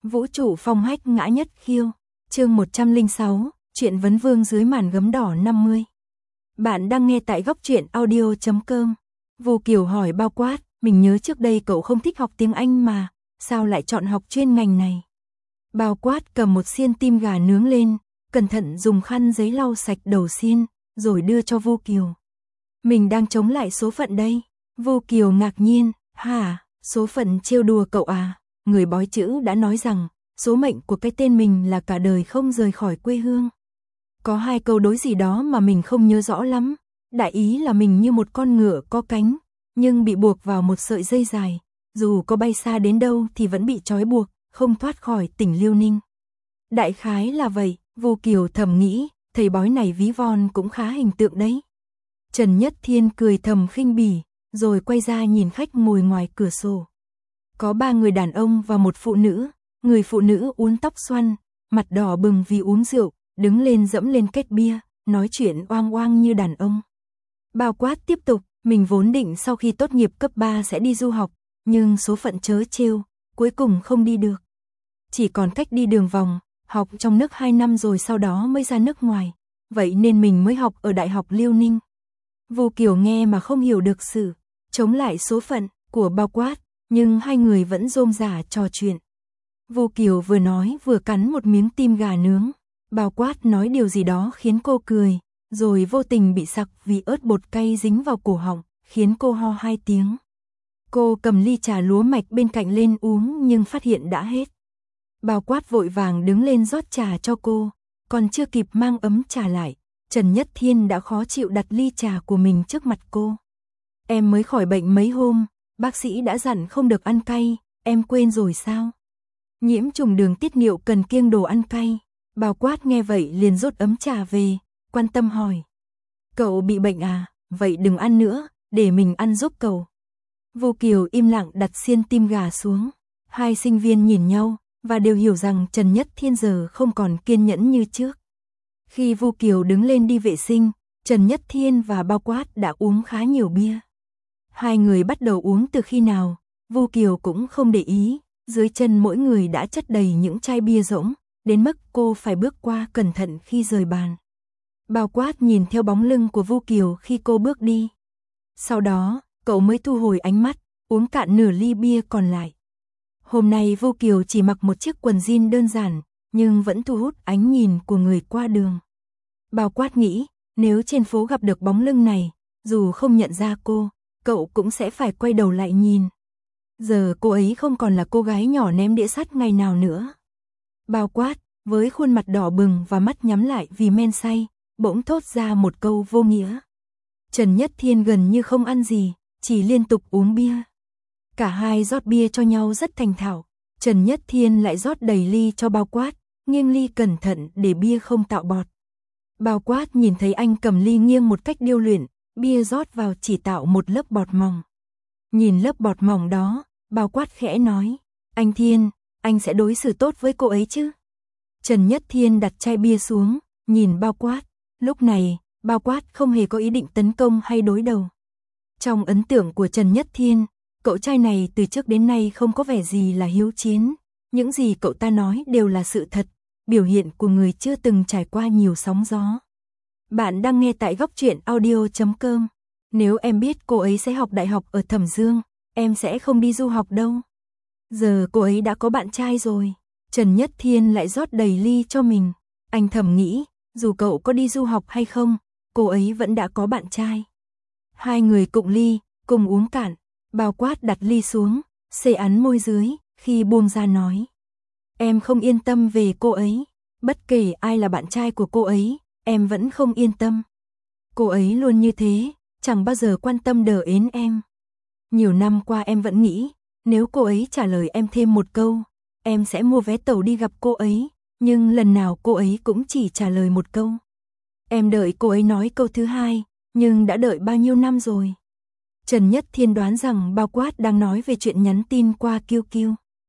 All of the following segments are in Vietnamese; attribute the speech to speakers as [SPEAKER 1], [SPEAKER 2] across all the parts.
[SPEAKER 1] Vũ trụ phong hách ngã nhất khiêu. Chương 106, chuyện vấn vương dưới màn gấm đỏ 50. Bạn đang nghe tại góc truyện audio.com. Vu Kiều hỏi bao quát, mình nhớ trước đây cậu không thích học tiếng Anh mà, sao lại chọn học chuyên ngành này? Bao quát cầm một xiên tim gà nướng lên, cẩn thận dùng khăn giấy lau sạch đầu xiên, rồi đưa cho Vu Kiều. Mình đang chống lại số phận đây. Vu Kiều ngạc nhiên, hả, số phận trêu đùa cậu à? Người bói chữ đã nói rằng, số mệnh của cái tên mình là cả đời không rời khỏi quê hương. Có hai câu đối gì đó mà mình không nhớ rõ lắm. Đại ý là mình như một con ngựa có cánh, nhưng bị buộc vào một sợi dây dài. Dù có bay xa đến đâu thì vẫn bị trói buộc, không thoát khỏi tỉnh Liêu Ninh. Đại khái là vậy, Vu Kiều thầm nghĩ, thầy bói này ví von cũng khá hình tượng đấy. Trần Nhất Thiên cười thầm khinh bỉ, rồi quay ra nhìn khách ngồi ngoài cửa sổ. Có 3 người đàn ông và một phụ nữ, người phụ nữ uốn tóc xoăn, mặt đỏ bừng vì uống rượu, đứng lên dẫm lên két bia, nói chuyện oang oang như đàn ông. Bao quát tiếp tục, mình vốn định sau khi tốt nghiệp cấp 3 sẽ đi du học, nhưng số phận trớ trêu, cuối cùng không đi được. Chỉ còn cách đi đường vòng, học trong nước 2 năm rồi sau đó mới ra nước ngoài, vậy nên mình mới học ở Đại học Liêu Ninh. Vu Kiều nghe mà không hiểu được sự chống lại số phận của bao quát, nhưng hai người vẫn rôm rả trò chuyện. Vu Kiều vừa nói vừa cắn một miếng tim gà nướng, bao quát nói điều gì đó khiến cô cười, rồi vô tình bị sặc vì ớt bột cay dính vào cổ họng, khiến cô ho 2 tiếng. Cô cầm ly trà lúa mạch bên cạnh lên uống nhưng phát hiện đã hết. Bao quát vội vàng đứng lên rót trà cho cô, còn chưa kịp mang ấm trà lại, Trần Nhất Thiên đã khó chịu đặt ly trà của mình trước mặt cô. Em mới khỏi bệnh mấy hôm, bác sĩ đã dặn không được ăn cay, em quên rồi sao? Nhiễm trùng đường tiết niệu cần kiêng đồ ăn cay. Bao quát nghe vậy liền rót ấm trà về, quan tâm hỏi. Cậu bị bệnh à, vậy đừng ăn nữa, để mình ăn giúp cậu. Vu Kiều im lặng đặt xiên tim gà xuống. Hai sinh viên nhìn nhau, và đều hiểu rằng Trần Nhất Thiên giờ không còn kiên nhẫn như trước. Khi Vu Kiều đứng lên đi vệ sinh, Trần Nhất Thiên và bao quát đã uống khá nhiều bia. Hai người bắt đầu uống từ khi nào, Vu Kiều cũng không để ý, dưới chân mỗi người đã chất đầy những chai bia rỗng, đến mức cô phải bước qua cẩn thận khi rời bàn. Bao quát nhìn theo bóng lưng của Vu Kiều khi cô bước đi. Sau đó, cậu mới thu hồi ánh mắt, uống cạn nửa ly bia còn lại. Hôm nay Vu Kiều chỉ mặc một chiếc quần jean đơn giản, nhưng vẫn thu hút ánh nhìn của người qua đường. Bao quát nghĩ, nếu trên phố gặp được bóng lưng này, dù không nhận ra cô, cậu cũng sẽ phải quay đầu lại nhìn. Giờ cô ấy không còn là cô gái nhỏ ném đĩa sắt ngày nào nữa. Bao quát, với khuôn mặt đỏ bừng và mắt nhắm lại vì men say, bỗng thốt ra một câu vô nghĩa. Trần Nhất Thiên gần như không ăn gì, chỉ liên tục uống bia. Cả hai rót bia cho nhau rất thành thạo. Trần Nhất Thiên lại rót đầy ly cho bao quát, nghiêng ly cẩn thận để bia không tạo bọt. Bao quát nhìn thấy anh cầm ly nghiêng một cách điêu luyện, bia rót vào chỉ tạo một lớp bọt mỏng. Nhìn lớp bọt mỏng đó, bao quát khẽ nói, anh Thiên, anh sẽ đối xử tốt với cô ấy chứ? Trần Nhất Thiên đặt chai bia xuống, nhìn bao quát. Lúc này, bao quát không hề có ý định tấn công hay đối đầu. Trong ấn tượng của Trần Nhất Thiên, cậu trai này từ trước đến nay không có vẻ gì là hiếu chiến. Những gì cậu ta nói đều là sự thật, biểu hiện của người chưa từng trải qua nhiều sóng gió. Bạn đang nghe tại góc truyện audio.com. Nếu em biết cô ấy sẽ học đại học ở Thẩm Dương, em sẽ không đi du học đâu. Giờ cô ấy đã có bạn trai rồi. Trần Nhất Thiên lại rót đầy ly cho mình. Anh thầm nghĩ, dù cậu có đi du học hay không, cô ấy vẫn đã có bạn trai. Hai người cụng ly, cùng uống cạn. Bao quát đặt ly xuống, xê ắn môi dưới, khi buông ra nói. Em không yên tâm về cô ấy. Bất kể ai là bạn trai của cô ấy, em vẫn không yên tâm. Cô ấy luôn như thế, chẳng bao giờ quan tâm đờ ến em. Nhiều năm qua em vẫn nghĩ, nếu cô ấy trả lời em thêm một câu, em sẽ mua vé tàu đi gặp cô ấy, nhưng lần nào cô ấy cũng chỉ trả lời một câu. Em đợi cô ấy nói câu thứ hai, nhưng đã đợi bao nhiêu năm rồi. Trần Nhất Thiên đoán rằng bao quát đang nói về chuyện nhắn tin qua QQ.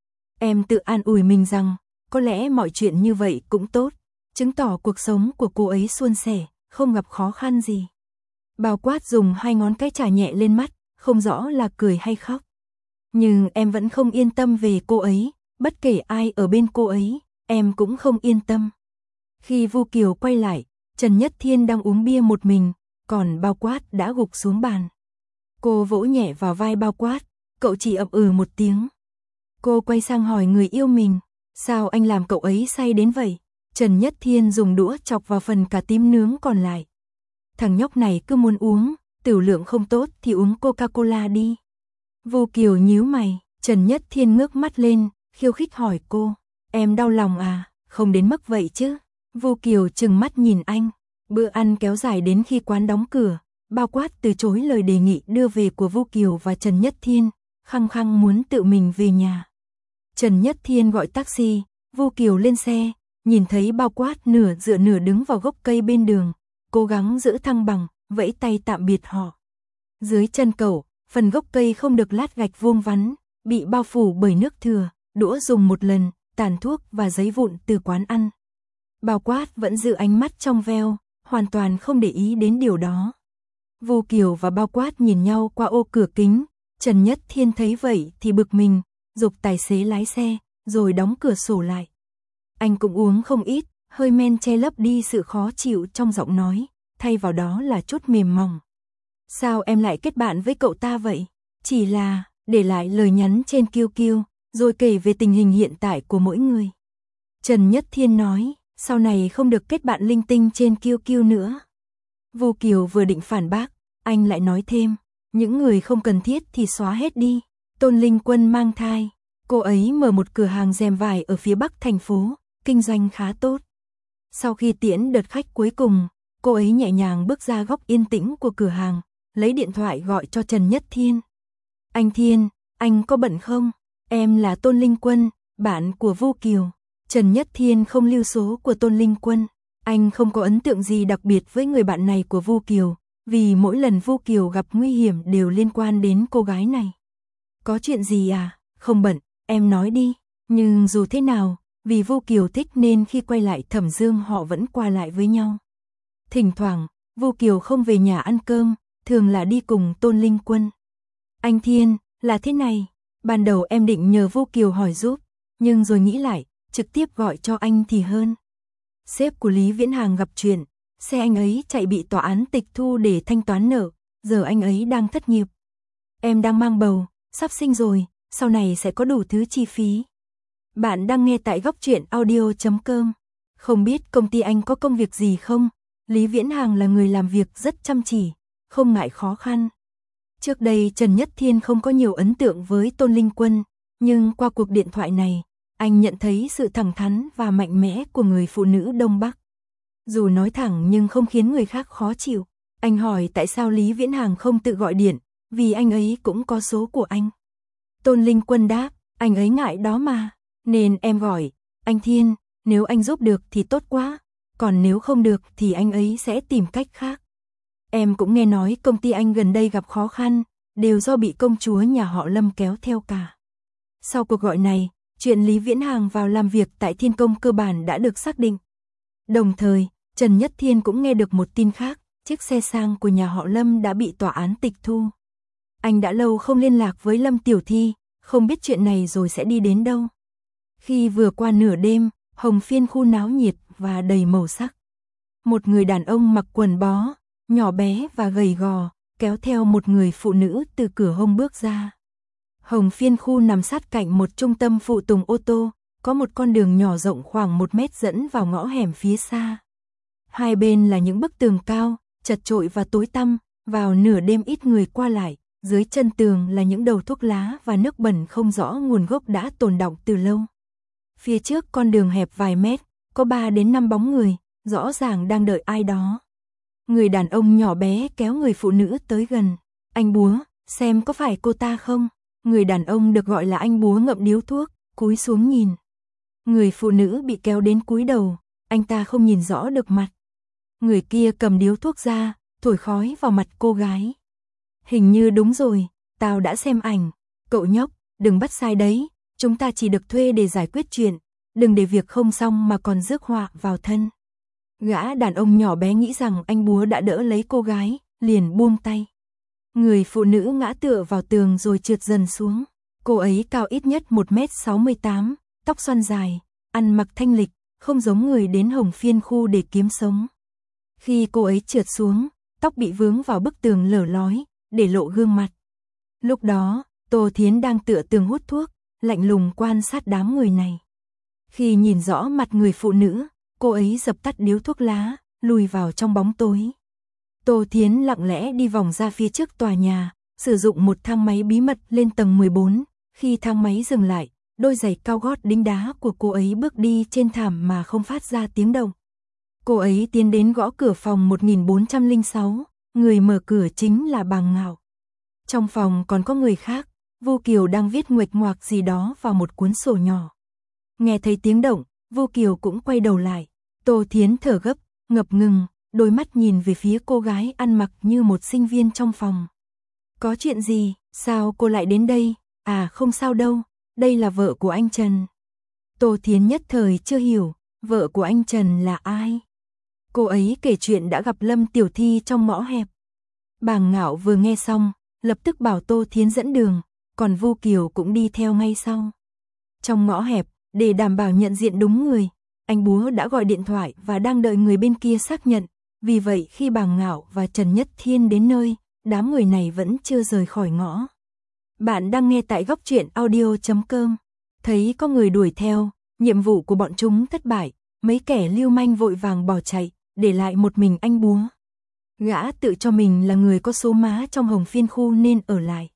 [SPEAKER 1] Em tự an ủi mình rằng, có lẽ mọi chuyện như vậy cũng tốt, chứng tỏ cuộc sống của cô ấy suôn sẻ, không gặp khó khăn gì. Bao quát dùng 2 ngón cái chà nhẹ lên mắt, không rõ là cười hay khóc. Nhưng em vẫn không yên tâm về cô ấy, bất kể ai ở bên cô ấy, em cũng không yên tâm. Khi Vu Kiều quay lại, Trần Nhất Thiên đang uống bia một mình, còn Bao Quát đã gục xuống bàn. Cô vỗ nhẹ vào vai Bao Quát, cậu chỉ ậm ừ một tiếng. Cô quay sang hỏi người yêu mình, sao anh làm cậu ấy say đến vậy? Trần Nhất Thiên dùng đũa chọc vào phần cà tím nướng còn lại. Thằng nhóc này cứ muốn uống, tửu lượng không tốt thì uống Coca-Cola đi. Vu Kiều nhíu mày, Trần Nhất Thiên ngước mắt lên, khiêu khích hỏi cô, em đau lòng à, không đến mức vậy chứ. Vu Kiều trừng mắt nhìn anh, bữa ăn kéo dài đến khi quán đóng cửa, Bao Quát từ chối lời đề nghị đưa về của Vu Kiều và Trần Nhất Thiên, khăng khăng muốn tự mình về nhà. Trần Nhất Thiên gọi taxi, Vu Kiều lên xe, nhìn thấy Bao Quát nửa dựa nửa đứng vào gốc cây bên đường, cố gắng giữ thăng bằng, vẫy tay tạm biệt họ. Dưới chân cậu, phần gốc cây không được lát gạch vuông vắn, bị bao phủ bởi nước thừa, đũa dùng một lần, tàn thuốc và giấy vụn từ quán ăn. Bao Quát vẫn giữ ánh mắt trong veo, hoàn toàn không để ý đến điều đó. Vu Kiều và Bao Quát nhìn nhau qua ô cửa kính, Trần Nhất Thiên thấy vậy thì bực mình, giục tài xế lái xe, rồi đóng cửa sổ lại. Anh cũng uống không ít, hơi men che lấp đi sự khó chịu trong giọng nói, thay vào đó là chút mềm mỏng. Sao em lại kết bạn với cậu ta vậy? Chỉ là để lại lời nhắn trên QQ, rồi kể về tình hình hiện tại của mỗi người. Trần Nhất Thiên nói, sau này không được kết bạn linh tinh trên QQ nữa. Vu Kiều vừa định phản bác, anh lại nói thêm, những người không cần thiết thì xóa hết đi. Tôn Linh Quân mang thai, cô ấy mở một cửa hàng rèm vải ở phía bắc thành phố, kinh doanh khá tốt. Sau khi tiễn đợt khách cuối cùng, cô ấy nhẹ nhàng bước ra góc yên tĩnh của cửa hàng, lấy điện thoại gọi cho Trần Nhất Thiên. Anh Thiên, anh có bận không? Em là Tôn Linh Quân, bạn của Vu Kiều. Trần Nhất Thiên không lưu số của Tôn Linh Quân. Anh không có ấn tượng gì đặc biệt với người bạn này của Vu Kiều, vì mỗi lần Vu Kiều gặp nguy hiểm đều liên quan đến cô gái này. Có chuyện gì à? Không bận, em nói đi. Nhưng dù thế nào, vì Vu Kiều thích nên khi quay lại Thẩm Dương họ vẫn qua lại với nhau. Thỉnh thoảng, Vu Kiều không về nhà ăn cơm, thường là đi cùng Tôn Linh Quân. Anh Thiên, là thế này, ban đầu em định nhờ Vu Kiều hỏi giúp, nhưng rồi nghĩ lại, trực tiếp gọi cho anh thì hơn. Sếp của Lý Viễn Hàng gặp chuyện, xe anh ấy chạy bị tòa án tịch thu để thanh toán nợ, giờ anh ấy đang thất nghiệp. Em đang mang bầu, sắp sinh rồi, sau này sẽ có đủ thứ chi phí. Bạn đang nghe tại Góc Truyện Audio.com. Không biết công ty anh có công việc gì không? Lý Viễn Hàng là người làm việc rất chăm chỉ, không ngại khó khăn. Trước đây Trần Nhất Thiên không có nhiều ấn tượng với Tôn Linh Quân, nhưng qua cuộc điện thoại này, anh nhận thấy sự thẳng thắn và mạnh mẽ của người phụ nữ Đông Bắc. Dù nói thẳng nhưng không khiến người khác khó chịu. Anh hỏi tại sao Lý Viễn Hàng không tự gọi điện, vì anh ấy cũng có số của anh. Tôn Linh Quân đáp, anh ấy ngại đó mà, nên em gọi. Anh Thiên, nếu anh giúp được thì tốt quá, còn nếu không được thì anh ấy sẽ tìm cách khác. Em cũng nghe nói công ty anh gần đây gặp khó khăn, đều do bị công chúa nhà họ Lâm kéo theo cả. Sau cuộc gọi này, chuyện Lý Viễn Hàng vào làm việc tại Thiên Công cơ bản đã được xác định. Đồng thời, Trần Nhất Thiên cũng nghe được một tin khác, chiếc xe sang của nhà họ Lâm đã bị tòa án tịch thu. Anh đã lâu không liên lạc với Lâm Tiểu Thi, không biết chuyện này rồi sẽ đi đến đâu. Khi vừa qua nửa đêm, Hồng Phiên khu náo nhiệt và đầy màu sắc. Một người đàn ông mặc quần bó, nhỏ bé và gầy gò, kéo theo một người phụ nữ từ cửa hông bước ra. Hồng Phiên khu nằm sát cạnh một trung tâm phụ tùng ô tô, có một con đường nhỏ rộng khoảng 1 mét dẫn vào ngõ hẻm phía xa. Hai bên là những bức tường cao, chật chội và tối tăm, vào nửa đêm ít người qua lại, dưới chân tường là những đầu thuốc lá và nước bẩn không rõ nguồn gốc đã tồn đọng từ lâu. Phía trước con đường hẹp vài mét, có 3 đến 5 bóng người, rõ ràng đang đợi ai đó. Người đàn ông nhỏ bé kéo người phụ nữ tới gần. Anh Búa, xem có phải cô ta không? Người đàn ông được gọi là anh Búa ngậm điếu thuốc, cúi xuống nhìn. Người phụ nữ bị kéo đến cúi đầu, anh ta không nhìn rõ được mặt. Người kia cầm điếu thuốc ra, thổi khói vào mặt cô gái. Hình như đúng rồi, tao đã xem ảnh. Cậu nhóc, đừng bắt sai đấy, chúng ta chỉ được thuê để giải quyết chuyện, đừng để việc không xong mà còn rước họa vào thân. Gã đàn ông nhỏ bé nghĩ rằng anh Búa đã đỡ lấy cô gái, liền buông tay. Người phụ nữ ngã tựa vào tường rồi trượt dần xuống. Cô ấy cao ít nhất 1m68, tóc xoăn dài, ăn mặc thanh lịch, không giống người đến Hồng Phiên khu để kiếm sống. Khi cô ấy trượt xuống, tóc bị vướng vào bức tường lở lói, để lộ gương mặt. Lúc đó, Tô Thiến đang tựa tường hút thuốc, lạnh lùng quan sát đám người này. Khi nhìn rõ mặt người phụ nữ, cô ấy dập tắt điếu thuốc lá, lùi vào trong bóng tối. Tô Thiến lặng lẽ đi vòng ra phía trước tòa nhà, sử dụng một thang máy bí mật lên tầng 14. Khi thang máy dừng lại, đôi giày cao gót đính đá của cô ấy bước đi trên thảm mà không phát ra tiếng động. Cô ấy tiến đến gõ cửa phòng 1406, người mở cửa chính là bà Ngạo. Trong phòng còn có người khác, Vu Kiều đang viết nguệch ngoạc gì đó vào một cuốn sổ nhỏ. Nghe thấy tiếng động, Vu Kiều cũng quay đầu lại. Tô Thiến thở gấp, ngập ngừng, đôi mắt nhìn về phía cô gái ăn mặc như một sinh viên trong phòng. Có chuyện gì, sao cô lại đến đây? À không sao đâu, đây là vợ của anh Trần. Tô Thiến nhất thời chưa hiểu, vợ của anh Trần là ai? Cô ấy kể chuyện đã gặp Lâm Tiểu Thi trong ngõ hẹp. Bà Ngạo vừa nghe xong, lập tức bảo Tô Thiến dẫn đường, còn Vu Kiều cũng đi theo ngay sau. Trong ngõ hẹp, để đảm bảo nhận diện đúng người, anh Búa đã gọi điện thoại và đang đợi người bên kia xác nhận. Vì vậy khi bà Ngạo và Trần Nhất Thiên đến nơi, đám người này vẫn chưa rời khỏi ngõ. Bạn đang nghe tại góc truyện audio.com. Thấy có người đuổi theo, nhiệm vụ của bọn chúng thất bại, mấy kẻ lưu manh vội vàng bỏ chạy, để lại một mình anh Búa. Gã tự cho mình là người có số má trong Hồng Phiên khu nên ở lại.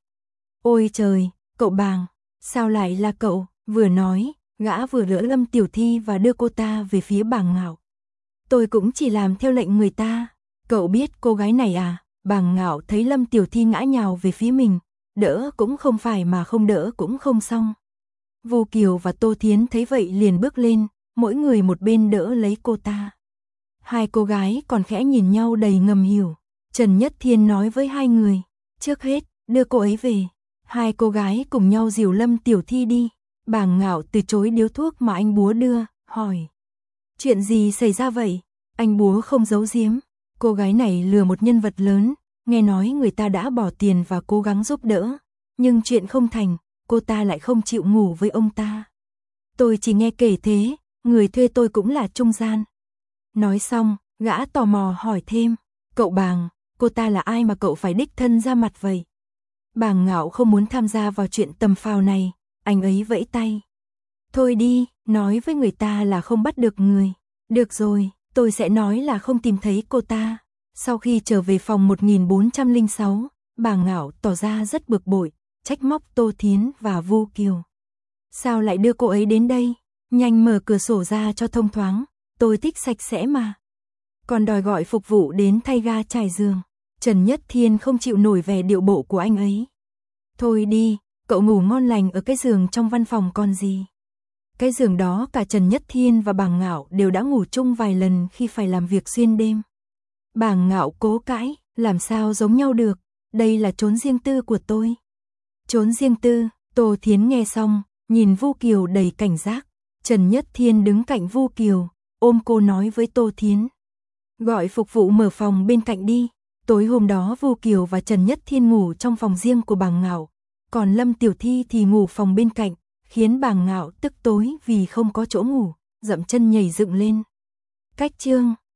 [SPEAKER 1] Ôi trời, cậu Bàng, sao lại là cậu? Vừa nói, gã vừa đỡ Lâm Tiểu Thi và đưa cô ta về phía bà Ngạo. Tôi cũng chỉ làm theo lệnh người ta. Cậu biết cô gái này à? Bà Ngạo thấy Lâm Tiểu Thi ngã nhào về phía mình, đỡ cũng không phải mà không đỡ cũng không xong. Vu Kiều và Tô Thiến thấy vậy liền bước lên, mỗi người một bên đỡ lấy cô ta. Hai cô gái còn khẽ nhìn nhau đầy ngầm hiểu. Trần Nhất Thiên nói với hai người, trước hết, đưa cô ấy về. Hai cô gái cùng nhau dìu Lâm Tiểu Thi đi. Bà Ngạo từ chối điếu thuốc mà anh Búa đưa, hỏi. Chuyện gì xảy ra vậy? Anh Búa không giấu giếm. Cô gái này lừa một nhân vật lớn, nghe nói người ta đã bỏ tiền và cố gắng giúp đỡ. Nhưng chuyện không thành, cô ta lại không chịu ngủ với ông ta. Tôi chỉ nghe kể thế, người thuê tôi cũng là trung gian. Nói xong, gã tò mò hỏi thêm. Cậu Bàng, cô ta là ai mà cậu phải đích thân ra mặt vậy? Bà Ngạo không muốn tham gia vào chuyện tầm phào này, anh ấy vẫy tay. Thôi đi, nói với người ta là không bắt được người. Được rồi, tôi sẽ nói là không tìm thấy cô ta. Sau khi trở về phòng 1406, bà Ngạo tỏ ra rất bực bội, trách móc Tô Thiến và Vu Kiều. Sao lại đưa cô ấy đến đây? Nhanh mở cửa sổ ra cho thông thoáng, tôi thích sạch sẽ mà. Còn đòi gọi phục vụ đến thay ga trải giường. Trần Nhất Thiên không chịu nổi vẻ điệu bộ của anh ấy. Thôi đi, cậu ngủ ngon lành ở cái giường trong văn phòng còn gì. Cái giường đó cả Trần Nhất Thiên và bà Ngạo đều đã ngủ chung vài lần khi phải làm việc xuyên đêm. Bà Ngạo cố cãi, làm sao giống nhau được, đây là chốn riêng tư của tôi. Chốn riêng tư, Tô Thiến nghe xong, nhìn Vu Kiều đầy cảnh giác. Trần Nhất Thiên đứng cạnh Vu Kiều, ôm cô nói với Tô Thiến. Gọi phục vụ mở phòng bên cạnh đi. Tối hôm đó Vu Kiều và Trần Nhất Thiên ngủ trong phòng riêng của bà Ngạo, còn Lâm Tiểu Thi thì ngủ phòng bên cạnh, khiến bà Ngạo tức tối vì không có chỗ ngủ, dậm chân nhảy dựng lên. Cách chương